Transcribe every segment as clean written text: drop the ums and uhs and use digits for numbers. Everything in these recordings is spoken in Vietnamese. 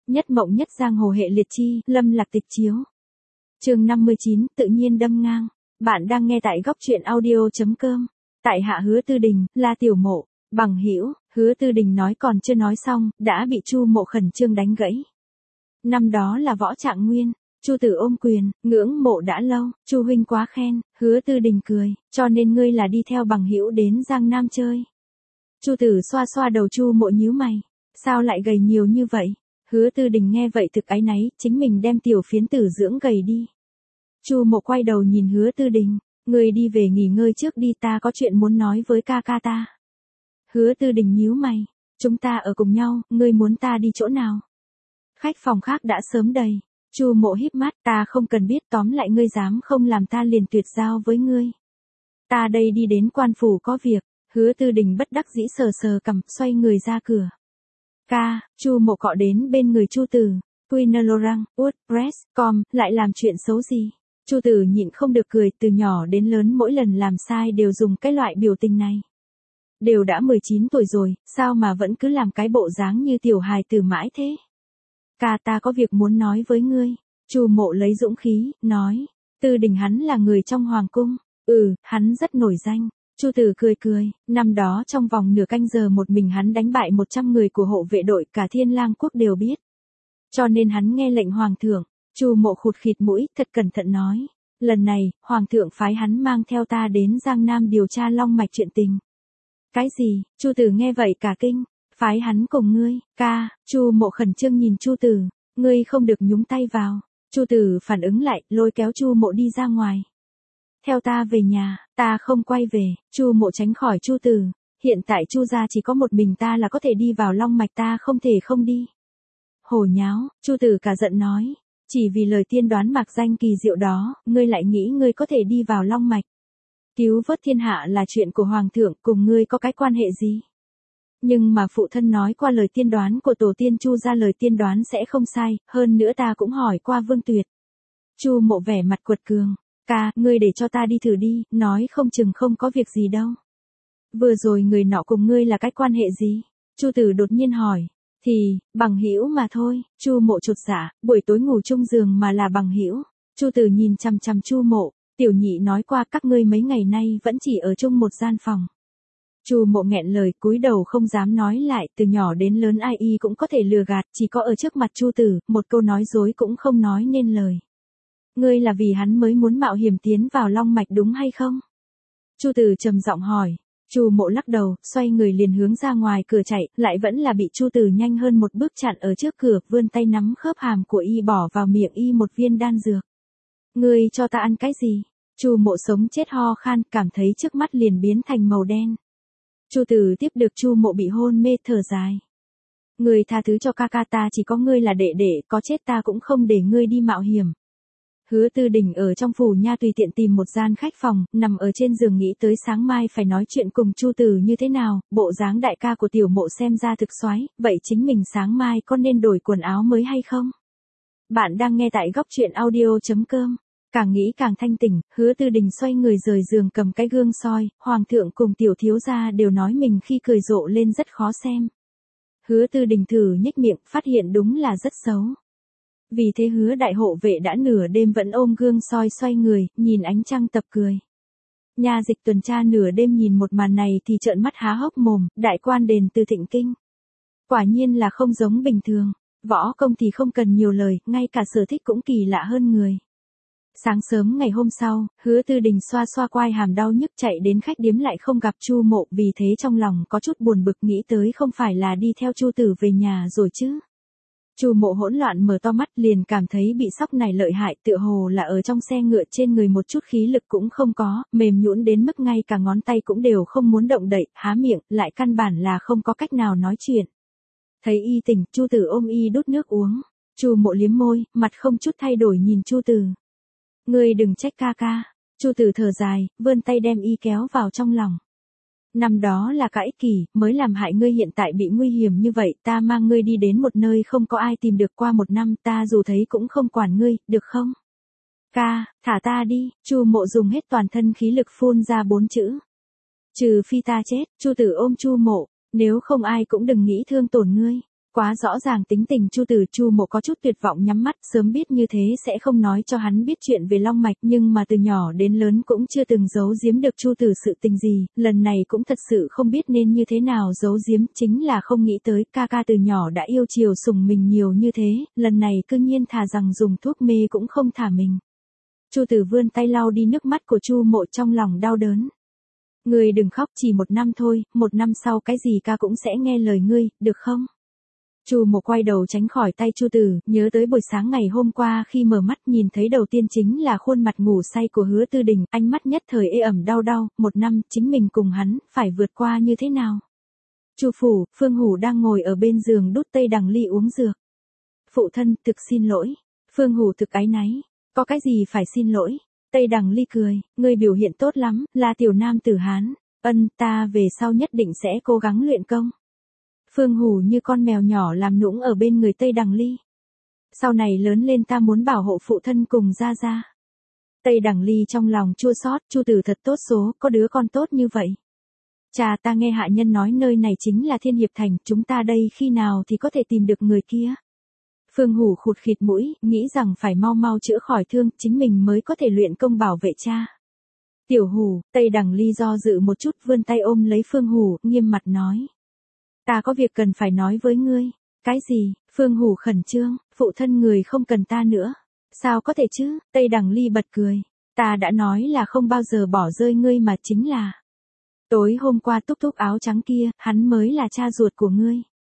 Nhất mộng nhất giang hồ hệ liệt chi, Lâm Lạc tịch chiếu. Chương 59, tự nhiên đâm ngang. Bạn đang nghe tại góc truyện audio.com. Tại hạ Hứa Tư Đình, là tiểu mộ, bằng hữu. Hứa Tư Đình nói còn chưa nói xong, đã bị Chu Mộ khẩn trương đánh gãy. Năm đó là võ trạng nguyên. Chu tử ôm quyền, ngưỡng mộ đã lâu, Chu huynh quá khen. Hứa Tư Đình cười, cho nên ngươi là đi theo bằng hữu đến Giang Nam chơi. Chu tử xoa xoa đầu Chu Mộ nhíu mày, sao lại gầy nhiều như vậy? Hứa Tư Đình nghe vậy thực áy náy, chính mình đem tiểu phiến tử dưỡng gầy đi. Chu Mộ quay đầu nhìn Hứa Tư Đình, ngươi đi về nghỉ ngơi trước đi, ta có chuyện muốn nói với ca ca ta. Hứa Tư Đình nhíu mày, chúng ta ở cùng nhau, ngươi muốn ta đi chỗ nào? Khách phòng khác đã sớm đầy. Chu Mộ híp mắt, ta không cần biết, tóm lại ngươi dám không làm ta liền tuyệt giao với ngươi. Ta đây đi đến quan phủ có việc. Hứa Tư Đình bất đắc dĩ sờ sờ cằm, xoay người ra cửa. Ca, Chu Mộ cọ đến bên người Chu Tử, Quinelorang, WordPress.com, lại làm chuyện xấu gì? Chu Tử nhịn không được cười, từ nhỏ đến lớn mỗi lần làm sai đều dùng cái loại biểu tình này. Đều đã 19 tuổi rồi, sao mà vẫn cứ làm cái bộ dáng như tiểu hài tử mãi thế? Ca, ta có việc muốn nói với ngươi. Chu Mộ lấy dũng khí, nói. Tư Đình hắn là người trong hoàng cung. Hắn rất nổi danh. Chu Tử cười cười, năm đó trong vòng nửa canh giờ một mình hắn đánh bại 100 người của hộ vệ đội, cả Thiên Lang quốc đều biết. Cho nên hắn nghe lệnh hoàng thượng. Chu Mộ khụt khịt mũi, thật cẩn thận nói. Lần này, hoàng thượng phái hắn mang theo ta đến Giang Nam điều tra long mạch chuyện tình. Cái gì? Chu Tử nghe vậy cả kinh. Phái hắn cùng ngươi, ca. Chu Mộ khẩn trương nhìn Chu Tử, ngươi không được nhúng tay vào. Chu Tử phản ứng lại, lôi kéo Chu Mộ đi ra ngoài. Theo ta về nhà, ta không quay về. Chu Mộ tránh khỏi Chu Tử, hiện tại Chu gia chỉ có một mình ta là có thể đi vào long mạch, ta không thể không đi. Hồ nháo, Chu Tử cả giận nói, chỉ vì lời tiên đoán mạc danh kỳ diệu đó, ngươi lại nghĩ ngươi có thể đi vào long mạch. Cứu vớt thiên hạ là chuyện của hoàng thượng, cùng ngươi có cái quan hệ gì? Nhưng mà phụ thân nói qua lời tiên đoán của tổ tiên Chu gia, lời tiên đoán sẽ không sai, hơn nữa ta cũng hỏi qua Vương Tuyệt. Chu Mộ vẻ mặt quật cường, ca, ngươi để cho ta đi thử đi, nói không chừng không có việc gì đâu. Vừa rồi người nọ cùng ngươi là cái quan hệ gì? Chu Tử đột nhiên hỏi. Thì, bằng hữu mà thôi. Chu Mộ chột dạ, buổi tối ngủ chung giường mà là bằng hữu. Chu Tử nhìn chằm chằm Chu Mộ, tiểu nhị nói qua các ngươi mấy ngày nay vẫn chỉ ở chung một gian phòng. Chu Mộ nghẹn lời, cúi đầu không dám nói lại, từ nhỏ đến lớn ai y cũng có thể lừa gạt, chỉ có ở trước mặt Chu Tử, một câu nói dối cũng không nói nên lời. Ngươi là vì hắn mới muốn mạo hiểm tiến vào long mạch đúng hay không? Chu Tử trầm giọng hỏi. Chu Mộ lắc đầu, xoay người liền hướng ra ngoài cửa chạy, lại vẫn là bị Chu Tử nhanh hơn một bước chặn ở trước cửa, vươn tay nắm khớp hàm của y bỏ vào miệng y một viên đan dược. Ngươi cho ta ăn cái gì? Chu Mộ sống chết ho khan, cảm thấy trước mắt liền biến thành màu đen. Chu Tử tiếp được Chu Mộ bị hôn mê, thở dài. Ngươi tha thứ cho ca ca, ta chỉ có ngươi là đệ đệ, có chết ta cũng không để ngươi đi mạo hiểm. Hứa Tư Đình ở trong phủ nha tùy tiện tìm một gian khách phòng, nằm ở trên giường nghĩ tới sáng mai phải nói chuyện cùng Chu Tử như thế nào, bộ dáng đại ca của tiểu Mộ xem ra thực xoái, vậy chính mình sáng mai có nên đổi quần áo mới hay không? Bạn đang nghe tại góc truyện audio.com. Càng nghĩ càng thanh tỉnh, Hứa Tư Đình xoay người rời giường cầm cái gương soi, hoàng thượng cùng tiểu thiếu gia đều nói mình khi cười rộ lên rất khó xem. Hứa Tư Đình thử nhếch miệng, phát hiện đúng là rất xấu. Vì thế Hứa đại hộ vệ đã nửa đêm vẫn ôm gương soi xoay người, nhìn ánh trăng tập cười. Nha dịch tuần tra nửa đêm nhìn một màn này thì trợn mắt há hốc mồm, đại quan đền Từ Thịnh Kinh. Quả nhiên là không giống bình thường, võ công thì không cần nhiều lời, ngay cả sở thích cũng kỳ lạ hơn người. Sáng sớm ngày hôm sau, Hứa Tư Đình xoa xoa quai hàm đau nhức chạy đến khách điếm lại không gặp Chu Mộ, vì thế trong lòng có chút buồn bực, nghĩ tới không phải là đi theo Chu Tử về nhà rồi chứ. Chu Mộ hỗn loạn mở to mắt, liền cảm thấy bị sóc này lợi hại, tựa hồ là ở trong xe ngựa, trên người một chút khí lực cũng không có, mềm nhũn đến mức ngay cả ngón tay cũng đều không muốn động đậy, há miệng, lại căn bản là không có cách nào nói chuyện. Thấy y tỉnh, Chu Tử ôm y đút nước uống. Chu Mộ liếm môi, mặt không chút thay đổi nhìn Chu Tử. Ngươi đừng trách ca ca. Chu Tử thở dài, vươn tay đem y kéo vào trong lòng. Năm đó là cả ích kỷ, mới làm hại ngươi hiện tại bị nguy hiểm như vậy, ta mang ngươi đi đến một nơi không có ai tìm được, qua một năm ta dù thấy cũng không quản ngươi, được không? Ca, thả ta đi. Chu Mộ dùng hết toàn thân khí lực phun ra 4 chữ. Trừ phi ta chết. Chu Tử ôm Chu Mộ, nếu không ai cũng đừng nghĩ thương tổn ngươi. Quá rõ ràng tính tình Chu Tử, Chu Mộ có chút tuyệt vọng nhắm mắt, sớm biết như thế sẽ không nói cho hắn biết chuyện về Long Mạch, nhưng mà từ nhỏ đến lớn cũng chưa từng giấu giếm được Chu Tử sự tình gì, lần này cũng thật sự không biết nên như thế nào giấu giếm, chính là không nghĩ tới ca ca từ nhỏ đã yêu chiều sủng mình nhiều như thế, lần này cư nhiên thà rằng dùng thuốc mê cũng không thả mình. Chu Tử vươn tay lau đi nước mắt của Chu Mộ, trong lòng đau đớn. Ngươi đừng khóc, chỉ 1 năm thôi, 1 năm sau cái gì ca cũng sẽ nghe lời ngươi, được không? Chu Mộ quay đầu tránh khỏi tay Chu Tử, nhớ tới buổi sáng ngày hôm qua khi mở mắt nhìn thấy đầu tiên chính là khuôn mặt ngủ say của Hứa Tư Đình, ánh mắt nhất thời ê ẩm đau đau, 1 năm, chính mình cùng hắn, phải vượt qua như thế nào? Chu phủ, Phương Hủ đang ngồi ở bên giường đút Tây Đằng Ly uống dược. Phụ thân, thực xin lỗi. Phương Hủ thực áy náy. Có cái gì phải xin lỗi? Tây Đằng Ly cười, ngươi biểu hiện tốt lắm, là tiểu nam tử Hán. Ta về sau nhất định sẽ cố gắng luyện công. Phương Hủ như con mèo nhỏ làm nũng ở bên người Tây Đằng Ly. Sau này lớn lên ta muốn bảo hộ phụ thân cùng gia gia. Tây Đằng Ly trong lòng chua xót, Chu Tử thật tốt số, có đứa con tốt như vậy. Cha, ta nghe hạ nhân nói nơi này chính là Thiên Hiệp Thành, chúng ta đây khi nào thì có thể tìm được người kia. Phương Hủ khụt khịt mũi, nghĩ rằng phải mau mau chữa khỏi thương, chính mình mới có thể luyện công bảo vệ cha. Tiểu Hủ, Tây Đằng Ly do dự một chút, vươn tay ôm lấy Phương Hủ, nghiêm mặt nói. Ta có việc cần phải nói với ngươi. Cái gì? Phương Hủ khẩn trương, phụ thân người không cần ta nữa. Sao có thể chứ? Tây Đằng Ly bật cười. Ta đã nói là không bao giờ bỏ rơi ngươi mà, chính là. Tối hôm qua Túc Túc áo trắng kia, hắn mới là cha ruột của ngươi.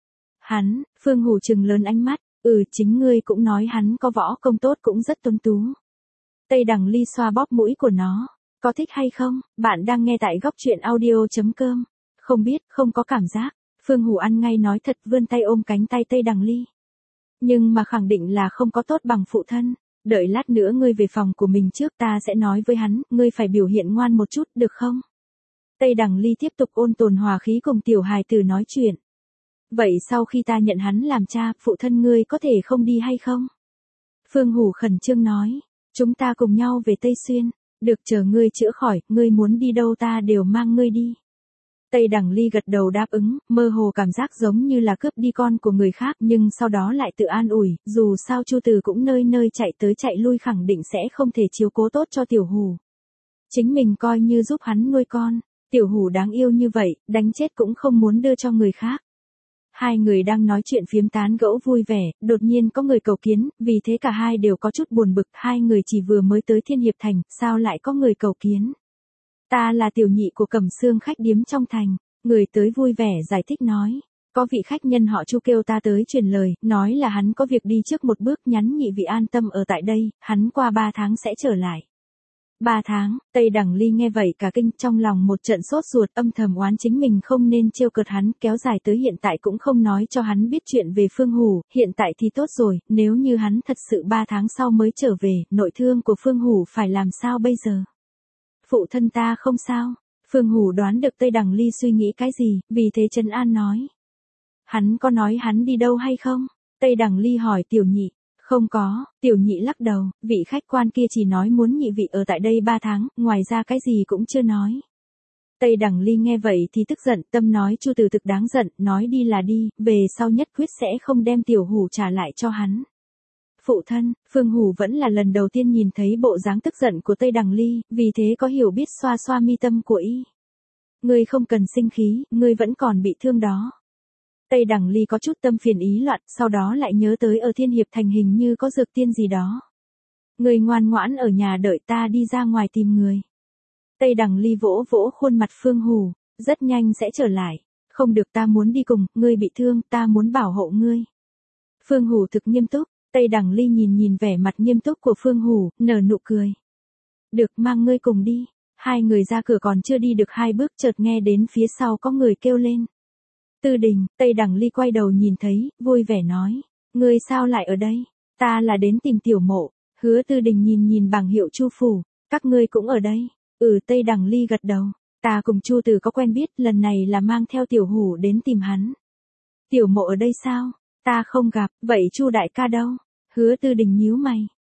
Hắn, Phương Hủ trừng lớn ánh mắt. Chính ngươi cũng nói hắn có võ công tốt, cũng rất tuấn tú. Tây Đằng Ly xoa bóp mũi của nó. Có thích hay không? Bạn đang nghe tại góc truyện audio.com. Không biết, không có cảm giác. Phương Hủ ăn ngay nói thật, vươn tay ôm cánh tay Tây Đằng Ly. Nhưng mà khẳng định là không có tốt bằng phụ thân. Đợi lát nữa ngươi về phòng của mình trước, ta sẽ nói với hắn, ngươi phải biểu hiện ngoan một chút, được không? Tây Đằng Ly tiếp tục ôn tồn hòa khí cùng tiểu hài tử nói chuyện. Vậy sau khi ta nhận hắn làm cha, phụ thân ngươi có thể không đi hay không? Phương Hủ khẩn trương nói. Chúng ta cùng nhau về Tây Xuyên. Được, chờ ngươi chữa khỏi, ngươi muốn đi đâu ta đều mang ngươi đi. Tây Đằng Ly gật đầu đáp ứng, mơ hồ cảm giác giống như là cướp đi con của người khác, nhưng sau đó lại tự an ủi, dù sao Chu Tử cũng nơi nơi chạy tới chạy lui, khẳng định sẽ không thể chiếu cố tốt cho Tiểu Hủ. Chính mình coi như giúp hắn nuôi con, Tiểu Hủ đáng yêu như vậy, đánh chết cũng không muốn đưa cho người khác. Hai người đang nói chuyện phiếm tán gẫu vui vẻ, đột nhiên có người cầu kiến, vì thế cả hai đều có chút buồn bực, hai người chỉ vừa mới tới Thiên Hiệp Thành, sao lại có người cầu kiến? Ta là tiểu nhị của Cẩm Xương khách điếm trong thành, người tới vui vẻ giải thích nói. Có vị khách nhân họ Chu kêu ta tới truyền lời, nói là hắn có việc đi trước một bước, nhắn nhị vị an tâm ở tại đây, hắn qua 3 tháng sẽ trở lại. 3 tháng, Tây Đằng Ly nghe vậy cả kinh, trong lòng một trận sốt ruột, âm thầm oán chính mình không nên trêu cợt hắn, kéo dài tới hiện tại cũng không nói cho hắn biết chuyện về Phương Hủ, hiện tại thì tốt rồi, nếu như hắn thật sự 3 tháng sau mới trở về, nội thương của Phương Hủ phải làm sao bây giờ? Phụ thân ta không sao. Phương Hủ đoán được Tây Đằng Ly suy nghĩ cái gì, vì thế trấn an nói. Hắn có nói hắn đi đâu hay không? Tây Đằng Ly hỏi tiểu nhị. Không có, tiểu nhị lắc đầu, vị khách quan kia chỉ nói muốn nhị vị ở tại đây 3 tháng, ngoài ra cái gì cũng chưa nói. Tây Đằng Ly nghe vậy thì tức giận, tâm nói Chu Tử thực đáng giận, nói đi là đi, về sau nhất quyết sẽ không đem Tiểu Hủ trả lại cho hắn. Phụ thân, Phương Hủ vẫn là lần đầu tiên nhìn thấy bộ dáng tức giận của Tây Đằng Ly, vì thế có hiểu biết xoa xoa mi tâm của y. Ngươi không cần sinh khí, ngươi vẫn còn bị thương đó. Tây Đằng Ly có chút tâm phiền ý loạn, sau đó lại nhớ tới ở Thiên Hiệp Thành hình như có dược tiên gì đó. Ngươi ngoan ngoãn ở nhà đợi ta đi ra ngoài tìm người. Tây Đằng Ly vỗ vỗ khuôn mặt Phương Hủ, rất nhanh sẽ trở lại. Không được, ta muốn đi cùng, ngươi bị thương, ta muốn bảo hộ ngươi. Phương Hủ thực nghiêm túc. Tây Đằng Ly nhìn vẻ mặt nghiêm túc của Phương Hủ, nở nụ cười. Được, mang ngươi cùng đi. Hai người ra cửa còn chưa đi được 2 bước, chợt nghe đến phía sau có người kêu lên. Tư Đình, Tây Đằng Ly quay đầu nhìn thấy, vui vẻ nói. Ngươi sao lại ở đây? Ta là đến tìm Tiểu Mộ. Hứa Tư Đình nhìn bảng hiệu Chu phủ. Các ngươi cũng ở đây. Tây Đằng Ly gật đầu. Ta cùng Chu Tử có quen biết, lần này là mang theo Tiểu Hủ đến tìm hắn. Tiểu Mộ ở đây sao? Ta không gặp, vậy Chu đại ca đâu? Hứa Tư Đình nhíu mày.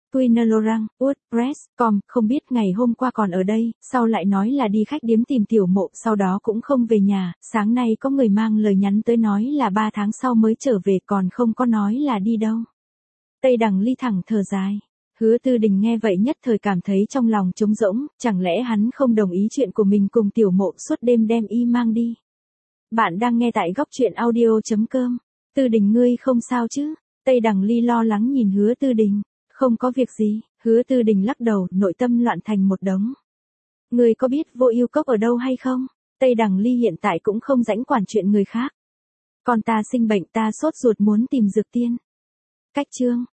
Quinelorang, WordPress.com, không biết ngày hôm qua còn ở đây, sau lại nói là đi khách điếm tìm tiểu mộ, sau đó cũng không về nhà, sáng nay có người mang lời nhắn tới nói là 3 tháng sau mới trở về còn không có nói là đi đâu. Tây Đằng Ly thẳng thở dài. Hứa Tư Đình nghe vậy nhất thời cảm thấy trong lòng trống rỗng, chẳng lẽ hắn không đồng ý chuyện của mình cùng tiểu mộ suốt đêm đem y mang đi. Bạn đang nghe tại góc truyện audio.com. Tư Đình ngươi không sao chứ? Tây Đằng Ly lo lắng nhìn Hứa Tư Đình. Không có việc gì, Hứa Tư Đình lắc đầu, nội tâm loạn thành một đống. Ngươi có biết Vô Ưu Cốc ở đâu hay không? Tây Đằng Ly hiện tại cũng không rảnh quản chuyện người khác. Con ta sinh bệnh, ta sốt ruột muốn tìm dược tiên. Cách chương